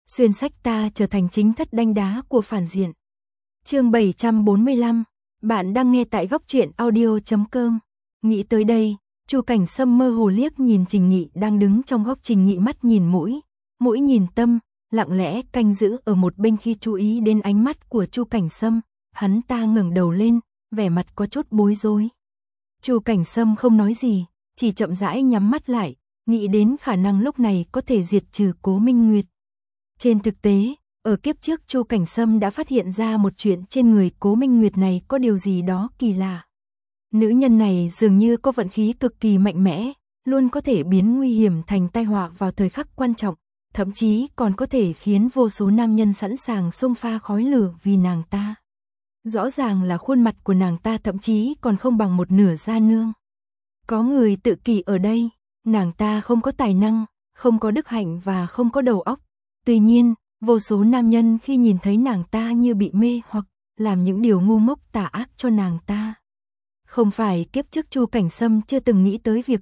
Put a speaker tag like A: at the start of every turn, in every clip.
A: xuyên sách ta trở thành chính thất đanh đá của phản diện. Chương 745, bạn đang nghe tại góc truyện audio.com. Nghĩ tới đây, Chu Cảnh Sâm mơ hồ liếc nhìn Trình Nghị đang đứng trong góc. Trình Nghị mắt nhìn mũi, mũi nhìn tâm, lặng lẽ canh giữ ở một bên. Khi chú ý đến ánh mắt của Chu Cảnh Sâm, hắn ta ngẩng đầu lên, vẻ mặt có chút bối rối. Chu Cảnh Sâm không nói gì, chỉ chậm rãi nhắm mắt lại, nghĩ đến khả năng lúc này có thể diệt trừ Cố Minh Nguyệt. Trên thực tế, ở kiếp trước Chu Cảnh Sâm đã phát hiện ra một chuyện, trên người Cố Minh Nguyệt này có điều gì đó kỳ lạ. Nữ nhân này dường như có vận khí cực kỳ mạnh mẽ, luôn có thể biến nguy hiểm thành tai họa vào thời khắc quan trọng, thậm chí còn có thể khiến vô số nam nhân sẵn sàng xông pha khói lửa vì nàng ta. Rõ ràng là khuôn mặt của nàng ta thậm chí còn không bằng một nửa da nương. Có người tự kỷ ở đây, nàng ta không có tài năng, không có đức hạnh và không có đầu óc. Tuy nhiên, vô số nam nhân khi nhìn thấy nàng ta như bị mê hoặc làm những điều ngu ngốc tà ác cho nàng ta. Không phải kiếp trước Chu Cảnh Sâm chưa từng nghĩ tới việc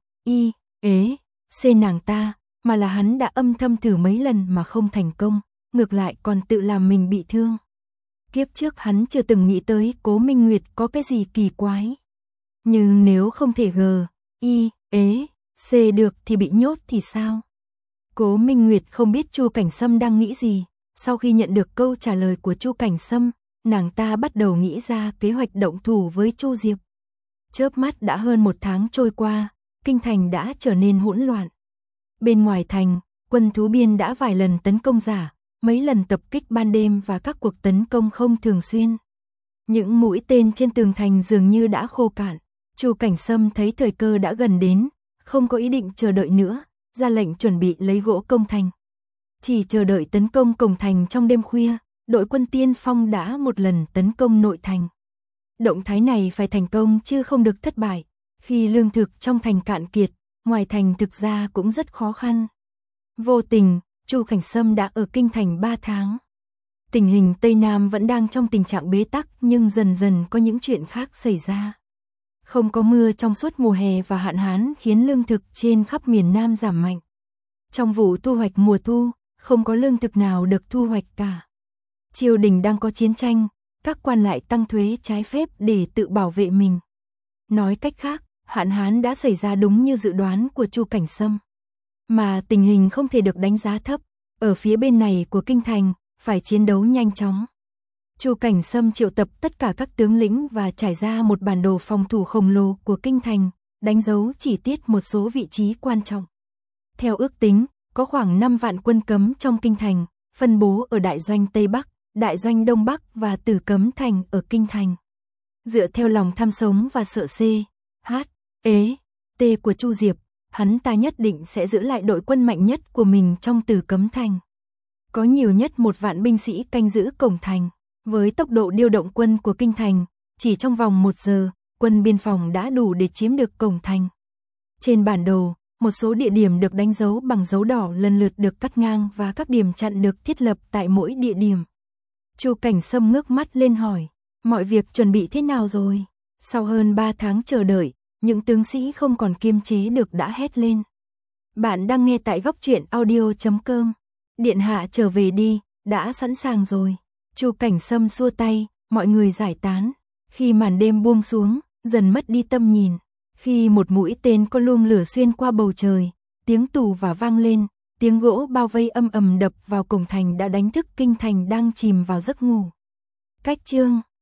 A: C nàng ta, mà là hắn đã âm thầm thử mấy lần mà không thành công, ngược lại còn tự làm mình bị thương. Kiếp trước hắn chưa từng nghĩ tới Cố Minh Nguyệt có cái gì kỳ quái. Nhưng nếu không thể C được thì bị nhốt thì sao? Cố Minh Nguyệt không biết Chu Cảnh Sâm đang nghĩ gì. Sau khi nhận được câu trả lời của Chu Cảnh Sâm, nàng ta bắt đầu nghĩ ra kế hoạch động thủ với Chu Diệp. Chớp mắt đã hơn 1 tháng trôi qua, kinh thành đã trở nên hỗn loạn. Bên ngoài thành, quân thú biên đã vài lần tấn công giả, mấy lần tập kích ban đêm và các cuộc tấn công không thường xuyên. Những mũi tên trên tường thành dường như đã khô cạn. Chu Cảnh Sâm thấy thời cơ đã gần đến, không có ý định chờ đợi nữa, ra lệnh chuẩn bị lấy gỗ công thành. Chỉ chờ đợi tấn công cổng thành trong đêm khuya, đội quân tiên phong đã một lần tấn công nội thành. Động thái này phải thành công chứ không được thất bại. Khi lương thực trong thành cạn kiệt, ngoài thành thực ra cũng rất khó khăn. Vô tình, Chu Cảnh Sâm đã ở kinh thành 3 tháng. Tình hình Tây Nam vẫn đang trong tình trạng bế tắc, nhưng dần dần có những chuyện khác xảy ra. Không có mưa trong suốt mùa hè và hạn hán khiến lương thực trên khắp miền Nam giảm mạnh. Trong vụ thu hoạch mùa thu, không có lương thực nào được thu hoạch cả. Triều đình đang có chiến tranh, các quan lại tăng thuế trái phép để tự bảo vệ mình. Nói cách khác, hạn hán đã xảy ra đúng như dự đoán của Chu Cảnh Sâm. Mà tình hình không thể được đánh giá thấp, ở phía bên này của kinh thành, phải chiến đấu nhanh chóng. Chu Cảnh Sâm triệu tập tất cả các tướng lĩnh và trải ra một bản đồ phòng thủ khổng lồ của kinh thành, đánh dấu chi tiết một số vị trí quan trọng. Theo ước tính, có khoảng 5 vạn quân cấm trong kinh thành, phân bố ở đại doanh Tây Bắc, đại doanh Đông Bắc và Tử Cấm thành ở kinh thành. Dựa theo lòng tham sống và sợ T của Chu Diệp, hắn ta nhất định sẽ giữ lại đội quân mạnh nhất của mình trong Tử Cấm thành. Có nhiều nhất 1 vạn binh sĩ canh giữ cổng thành. Với tốc độ điều động quân của kinh thành, chỉ trong vòng 1 giờ, quân biên phòng đã đủ để chiếm được cổng thành. Trên bản đồ, một số địa điểm được đánh dấu bằng dấu đỏ lần lượt được cắt ngang và các điểm chặn được thiết lập tại mỗi địa điểm. Chu Cảnh Sâm ngước mắt lên hỏi, mọi việc chuẩn bị thế nào rồi? Sau hơn 3 tháng chờ đợi, những tướng sĩ không còn kiềm chế được đã hét lên. Bạn đang nghe tại góc truyện audio.com. Điện hạ trở về đi, đã sẵn sàng rồi. Chu Cảnh Sâm xua tay, mọi người giải tán. Khi màn đêm buông xuống, dần mất đi tầm nhìn. Khi một mũi tên có luồng lửa xuyên qua bầu trời, tiếng tù và vang lên, tiếng gỗ bao vây âm ầm đập vào cổng thành đã đánh thức kinh thành đang chìm vào giấc ngủ. Cách chương